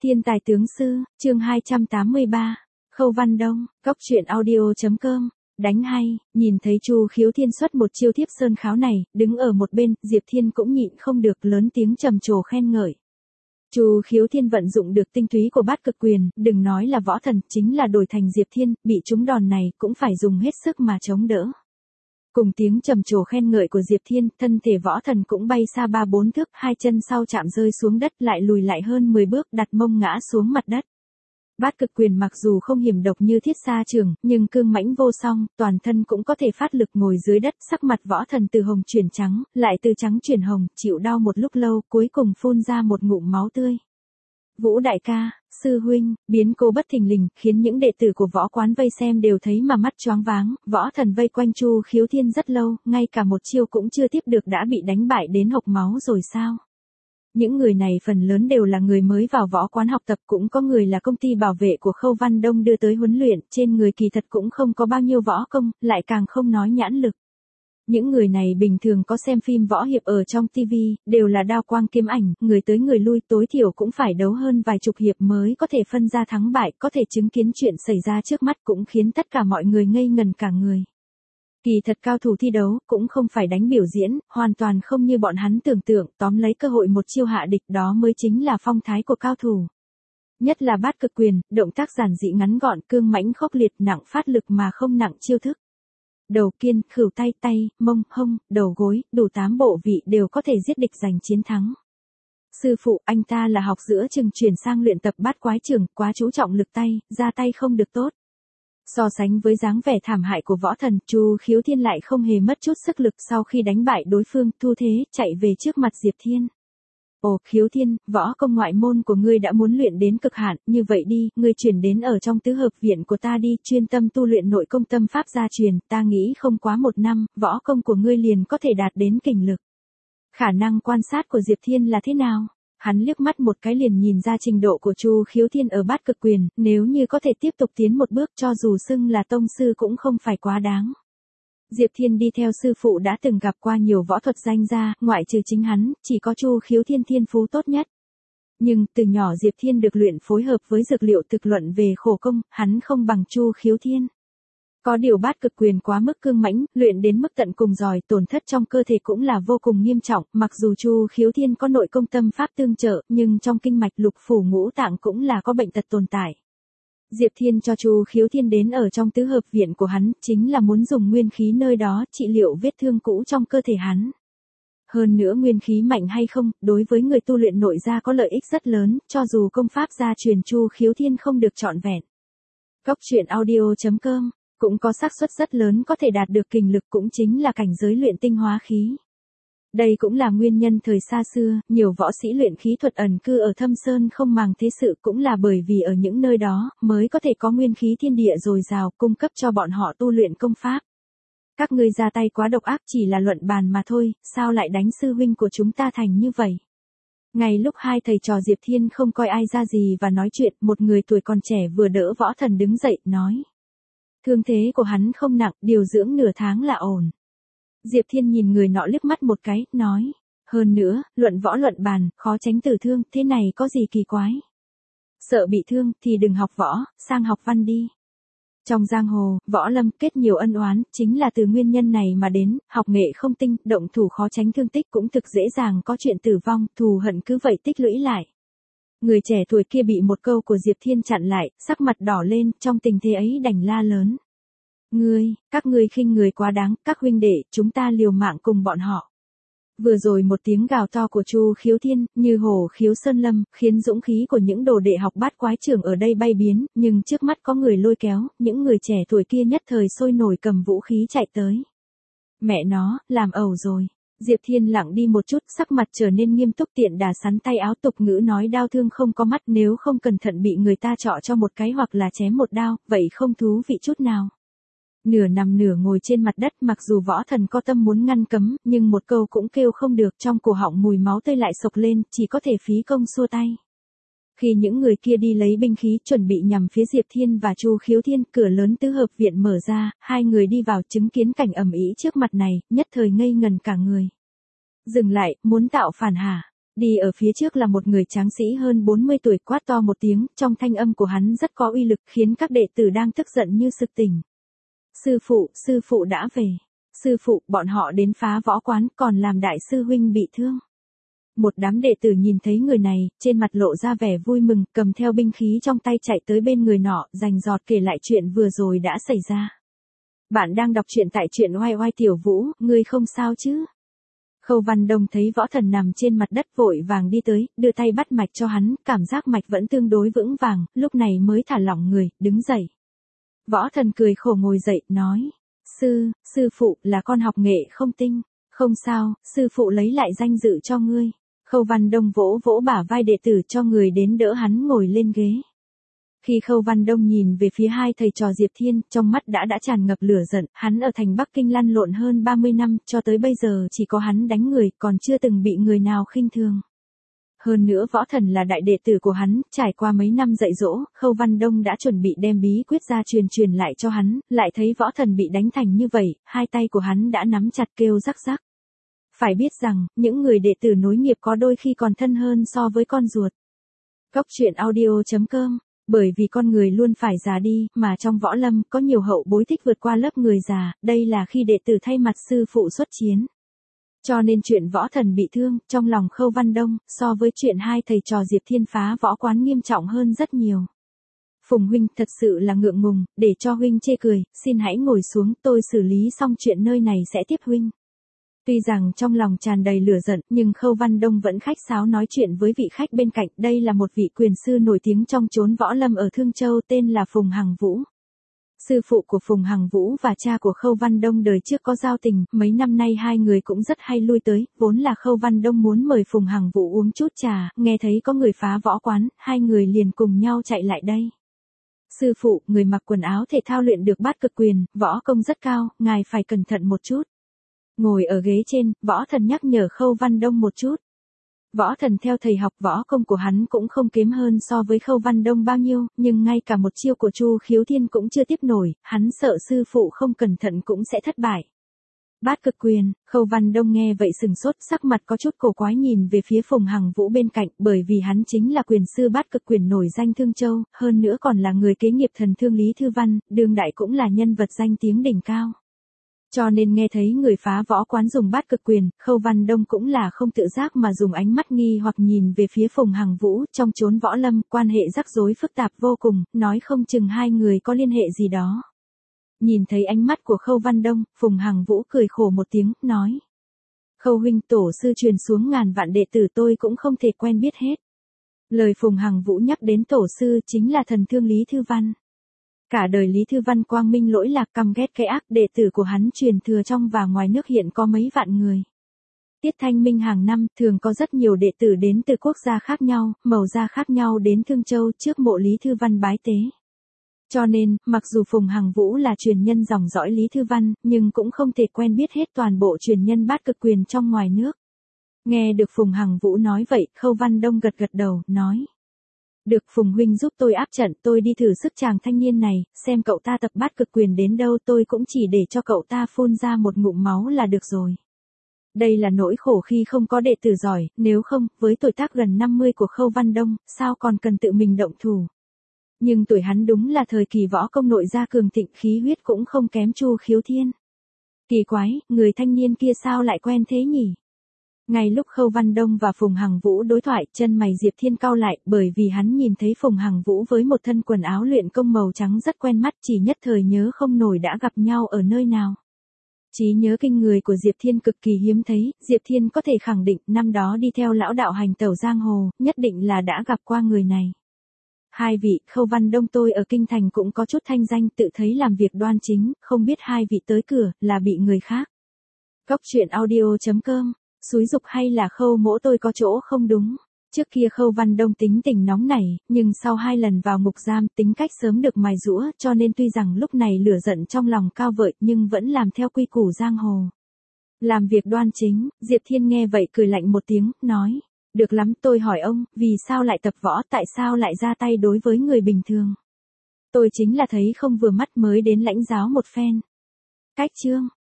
Thiên tài tướng sư, chương 283, Khâu Văn Đông, Cóc truyện audio.com, đánh hay, nhìn thấy Chu Khiếu Thiên xuất một chiêu thiếp sơn kháo này, đứng ở một bên, Diệp Thiên cũng nhịn không được lớn tiếng trầm trồ khen ngợi. Chu Khiếu Thiên vận dụng được tinh túy của bát cực quyền, đừng nói là võ thần, chính là đổi thành Diệp Thiên, bị trúng đòn này cũng phải dùng hết sức mà chống đỡ. Cùng tiếng trầm trồ khen ngợi của Diệp Thiên, thân thể võ thần cũng bay xa 3-4 thước, hai chân sau chạm rơi xuống đất lại lùi lại hơn 10 bước đặt mông ngã xuống mặt đất. Bát cực quyền mặc dù không hiểm độc như thiết sa trường, nhưng cương mãnh vô song, toàn thân cũng có thể phát lực ngồi dưới đất, sắc mặt võ thần từ hồng chuyển trắng, lại từ trắng chuyển hồng, chịu đau một lúc lâu, cuối cùng phun ra một ngụm máu tươi. Vũ đại ca, sư huynh, biến cố bất thình lình, khiến những đệ tử của võ quán vây xem đều thấy mà mắt choáng váng, võ thần vây quanh Chu Khiếu Thiên rất lâu, ngay cả một chiêu cũng chưa tiếp được đã bị đánh bại đến hộc máu rồi sao? Những người này phần lớn đều là người mới vào võ quán học tập, cũng có người là công ty bảo vệ của Khâu Văn Đông đưa tới huấn luyện, trên người kỳ thật cũng không có bao nhiêu võ công, lại càng không nói nhãn lực. Những người này bình thường có xem phim võ hiệp ở trong TV, đều là đao quang kiếm ảnh, người tới người lui tối thiểu cũng phải đấu hơn vài chục hiệp mới có thể phân ra thắng bại, có thể chứng kiến chuyện xảy ra trước mắt cũng khiến tất cả mọi người ngây ngần cả người. Kỳ thật cao thủ thi đấu cũng không phải đánh biểu diễn, hoàn toàn không như bọn hắn tưởng tượng, tóm lấy cơ hội một chiêu hạ địch, đó mới chính là phong thái của cao thủ. Nhất là bát cực quyền, động tác giản dị ngắn gọn, cương mãnh khốc liệt, nặng phát lực mà không nặng chiêu thức. Đầu kiên, khửu tay, mông, hông, đầu gối, đủ 8 bộ vị đều có thể giết địch giành chiến thắng. Sư phụ, anh ta là học giữa chừng chuyển sang luyện tập bát quái trường, quá chú trọng lực tay, ra tay không được tốt. So sánh với dáng vẻ thảm hại của võ thần, Chu Khiếu Thiên lại không hề mất chút sức lực, sau khi đánh bại đối phương, thu thế, chạy về trước mặt Diệp Thiên. Ồ, Khiếu Thiên, võ công ngoại môn của ngươi đã muốn luyện đến cực hạn, như vậy đi, ngươi chuyển đến ở trong tứ hợp viện của ta đi, chuyên tâm tu luyện nội công tâm pháp gia truyền, ta nghĩ không quá 1 năm, võ công của ngươi liền có thể đạt đến kình lực. Khả năng quan sát của Diệp Thiên là thế nào? Hắn liếc mắt một cái liền nhìn ra trình độ của Chu Khiếu Thiên ở bát cực quyền, nếu như có thể tiếp tục tiến một bước cho dù xưng là tông sư cũng không phải quá đáng. Diệp Thiên đi theo sư phụ đã từng gặp qua nhiều võ thuật danh gia, ngoại trừ chính hắn, chỉ có Chu Khiếu Thiên thiên phú tốt nhất. Nhưng từ nhỏ Diệp Thiên được luyện phối hợp với dược liệu thực luận về khổ công, hắn không bằng Chu Khiếu Thiên. Có điều bát cực quyền quá mức cương mãnh, luyện đến mức tận cùng rồi, tổn thất trong cơ thể cũng là vô cùng nghiêm trọng, mặc dù Chu Khiếu Thiên có nội công tâm pháp tương trợ, nhưng trong kinh mạch lục phủ ngũ tạng cũng là có bệnh tật tồn tại. Diệp Thiên cho Chu Khiếu Thiên đến ở trong tứ hợp viện của hắn, chính là muốn dùng nguyên khí nơi đó trị liệu vết thương cũ trong cơ thể hắn. Hơn nữa nguyên khí mạnh hay không, đối với người tu luyện nội gia có lợi ích rất lớn, cho dù công pháp gia truyền Chu Khiếu Thiên không được trọn vẹn. Cóc truyện audio.com cũng có xác suất rất lớn có thể đạt được kình lực, cũng chính là cảnh giới luyện tinh hóa khí. Đây cũng là nguyên nhân thời xa xưa, nhiều võ sĩ luyện khí thuật ẩn cư ở thâm sơn không màng thế sự, cũng là bởi vì ở những nơi đó, mới có thể có nguyên khí thiên địa dồi dào, cung cấp cho bọn họ tu luyện công pháp. Các ngươi ra tay quá độc ác, chỉ là luận bàn mà thôi, sao lại đánh sư huynh của chúng ta thành như vậy? Ngay lúc hai thầy trò Diệp Thiên không coi ai ra gì và nói chuyện, một người tuổi còn trẻ vừa đỡ võ thần đứng dậy, nói. Thương thế của hắn không nặng, điều dưỡng nửa tháng là ổn. Diệp Thiên nhìn người nọ liếc mắt một cái, nói. Hơn nữa, luận võ luận bàn, khó tránh tử thương, thế này có gì kỳ quái? Sợ bị thương, thì đừng học võ, sang học văn đi. Trong giang hồ, võ lâm kết nhiều ân oán, chính là từ nguyên nhân này mà đến, học nghệ không tinh, động thủ khó tránh thương tích cũng thực dễ dàng có chuyện tử vong, thù hận cứ vậy tích lũy lại. Người trẻ tuổi kia bị một câu của Diệp Thiên chặn lại, sắc mặt đỏ lên, trong tình thế ấy đành la lớn. Các ngươi khinh người quá đáng, các huynh đệ, chúng ta liều mạng cùng bọn họ. Vừa rồi một tiếng gào to của Chu Khiếu Thiên, như hổ khiếu sơn lâm, khiến dũng khí của những đồ đệ học bát quái trưởng ở đây bay biến, nhưng trước mắt có người lôi kéo, những người trẻ tuổi kia nhất thời sôi nổi cầm vũ khí chạy tới. Mẹ nó, làm ẩu rồi. Diệp Thiên lặng đi một chút, sắc mặt trở nên nghiêm túc, tiện đà sắn tay áo, tục ngữ nói đao thương không có mắt, nếu không cẩn thận bị người ta trọ cho một cái hoặc là chém một đao, vậy không thú vị chút nào. Nửa nằm nửa ngồi trên mặt đất, mặc dù võ thần có tâm muốn ngăn cấm, nhưng một câu cũng kêu không được, trong cổ họng mùi máu tươi lại sộc lên, chỉ có thể phí công xua tay. Khi những người kia đi lấy binh khí chuẩn bị nhằm phía Diệp Thiên và Chu Khiếu Thiên, cửa lớn tứ hợp viện mở ra, hai người đi vào chứng kiến cảnh ầm ĩ trước mặt này, nhất thời ngây ngần cả người. Dừng lại, muốn tạo phản hả? Đi ở phía trước là một người tráng sĩ hơn 40 tuổi quát to một tiếng, trong thanh âm của hắn rất có uy lực khiến các đệ tử đang tức giận như sực tỉnh. Sư phụ đã về. Sư phụ, bọn họ đến phá võ quán còn làm đại sư huynh bị thương. Một đám đệ tử nhìn thấy người này, trên mặt lộ ra vẻ vui mừng, cầm theo binh khí trong tay chạy tới bên người nọ, rành rọt kể lại chuyện vừa rồi đã xảy ra. Bạn đang đọc truyện tại truyện oai oai tiểu vũ, ngươi không sao chứ? Khâu Văn Đông thấy Võ Thần nằm trên mặt đất vội vàng đi tới, đưa tay bắt mạch cho hắn, cảm giác mạch vẫn tương đối vững vàng, lúc này mới thả lỏng người, đứng dậy. Võ Thần cười khổ ngồi dậy, nói, sư phụ là con học nghệ không tinh, không sao, sư phụ lấy lại danh dự cho ngươi. Khâu Văn Đông vỗ vỗ bả vai đệ tử cho người đến đỡ hắn ngồi lên ghế. Khi Khâu Văn Đông nhìn về phía hai thầy trò Diệp Thiên, trong mắt đã tràn ngập lửa giận, hắn ở thành Bắc Kinh lăn lộn hơn 30 năm, cho tới bây giờ chỉ có hắn đánh người, còn chưa từng bị người nào khinh thường. Hơn nữa Võ Thần là đại đệ tử của hắn, trải qua mấy năm dạy dỗ, Khâu Văn Đông đã chuẩn bị đem bí quyết ra truyền lại cho hắn, lại thấy Võ Thần bị đánh thành như vậy, hai tay của hắn đã nắm chặt kêu rắc rắc. Phải biết rằng, những người đệ tử nối nghiệp có đôi khi còn thân hơn so với con ruột. Cốc truyện audio.com. Bởi vì con người luôn phải già đi, mà trong võ lâm có nhiều hậu bối thích vượt qua lớp người già, đây là khi đệ tử thay mặt sư phụ xuất chiến. Cho nên chuyện Võ Thần bị thương, trong lòng Khâu Văn Đông, so với chuyện hai thầy trò Diệp Thiên phá võ quán nghiêm trọng hơn rất nhiều. Phùng huynh thật sự là ngượng ngùng, để cho huynh chê cười, xin hãy ngồi xuống, tôi xử lý xong chuyện nơi này sẽ tiếp huynh. Tuy rằng trong lòng tràn đầy lửa giận, nhưng Khâu Văn Đông vẫn khách sáo nói chuyện với vị khách bên cạnh, đây là một vị quyền sư nổi tiếng trong chốn võ lâm ở Thương Châu tên là Phùng Hằng Vũ. Sư phụ của Phùng Hằng Vũ và cha của Khâu Văn Đông đời trước có giao tình, mấy năm nay hai người cũng rất hay lui tới, vốn là Khâu Văn Đông muốn mời Phùng Hằng Vũ uống chút trà, nghe thấy có người phá võ quán, hai người liền cùng nhau chạy lại đây. Sư phụ, người mặc quần áo thể thao luyện được bát cực quyền, võ công rất cao, ngài phải cẩn thận một chút. Ngồi ở ghế trên, Võ Thần nhắc nhở Khâu Văn Đông một chút. Võ Thần theo thầy học võ công của hắn cũng không kém hơn so với Khâu Văn Đông bao nhiêu, nhưng ngay cả một chiêu của Chu Khiếu Thiên cũng chưa tiếp nổi, hắn sợ sư phụ không cẩn thận cũng sẽ thất bại. Bát cực quyền, Khâu Văn Đông nghe vậy sừng sốt, sắc mặt có chút cổ quái nhìn về phía Phùng Hằng Vũ bên cạnh, bởi vì hắn chính là quyền sư bát cực quyền nổi danh Thương Châu, hơn nữa còn là người kế nghiệp thần thương Lý Thư Văn, đương đại cũng là nhân vật danh tiếng đỉnh cao. Cho nên nghe thấy người phá võ quán dùng bát cực quyền, Khâu Văn Đông cũng là không tự giác mà dùng ánh mắt nghi hoặc nhìn về phía Phùng Hằng Vũ, trong chốn võ lâm, quan hệ rắc rối phức tạp vô cùng, nói không chừng hai người có liên hệ gì đó. Nhìn thấy ánh mắt của Khâu Văn Đông, Phùng Hằng Vũ cười khổ một tiếng, nói. Khâu huynh, tổ sư truyền xuống ngàn vạn đệ tử tôi cũng không thể quen biết hết. Lời Phùng Hằng Vũ nhắc đến tổ sư chính là thần thương Lý Thư Văn. Cả đời Lý Thư Văn quang minh lỗi lạc, căm ghét cái ác, đệ tử của hắn truyền thừa trong và ngoài nước hiện có mấy vạn người. Tiết Thanh Minh hàng năm thường có rất nhiều đệ tử đến từ quốc gia khác nhau, màu da khác nhau đến Thương Châu trước mộ Lý Thư Văn bái tế. Cho nên, mặc dù Phùng Hằng Vũ là truyền nhân dòng dõi Lý Thư Văn, nhưng cũng không thể quen biết hết toàn bộ truyền nhân bát cực quyền trong ngoài nước. Nghe được Phùng Hằng Vũ nói vậy, Khâu Văn Đông gật gật đầu, nói. Được, Phùng huynh giúp tôi áp trận, tôi đi thử sức chàng thanh niên này, xem cậu ta tập bát cực quyền đến đâu, tôi cũng chỉ để cho cậu ta phun ra một ngụm máu là được rồi. Đây là nỗi khổ khi không có đệ tử giỏi, nếu không, với tuổi tác gần 50 của Khâu Văn Đông, sao còn cần tự mình động thủ. Nhưng tuổi hắn đúng là thời kỳ võ công nội gia cường thịnh, khí huyết cũng không kém Chu Khiếu Thiên. Kỳ quái, người thanh niên kia sao lại quen thế nhỉ? Ngay lúc Khâu Văn Đông và Phùng Hằng Vũ đối thoại, chân mày Diệp Thiên cau lại, bởi vì hắn nhìn thấy Phùng Hằng Vũ với một thân quần áo luyện công màu trắng rất quen mắt, chỉ nhất thời nhớ không nổi đã gặp nhau ở nơi nào. Trí nhớ kinh người của Diệp Thiên cực kỳ hiếm thấy, Diệp Thiên có thể khẳng định năm đó đi theo lão đạo hành tẩu giang hồ, nhất định là đã gặp qua người này. Hai vị, Khâu Văn Đông tôi ở Kinh Thành cũng có chút thanh danh, tự thấy làm việc đoan chính, không biết hai vị tới cửa, là bị người khác. Cốc truyện audio.com. Xúi dục hay là Khâu mỗ tôi có chỗ không đúng. Trước kia Khâu Văn Đông tính tình nóng nảy, nhưng sau 2 lần vào ngục giam tính cách sớm được mài giũa, cho nên tuy rằng lúc này lửa giận trong lòng cao vợi nhưng vẫn làm theo quy củ giang hồ. Làm việc đoan chính, Diệp Thiên nghe vậy cười lạnh một tiếng, nói. Được lắm, tôi hỏi ông, vì sao lại tập võ, tại sao lại ra tay đối với người bình thường? Tôi chính là thấy không vừa mắt mới đến lãnh giáo một phen. Cách chương.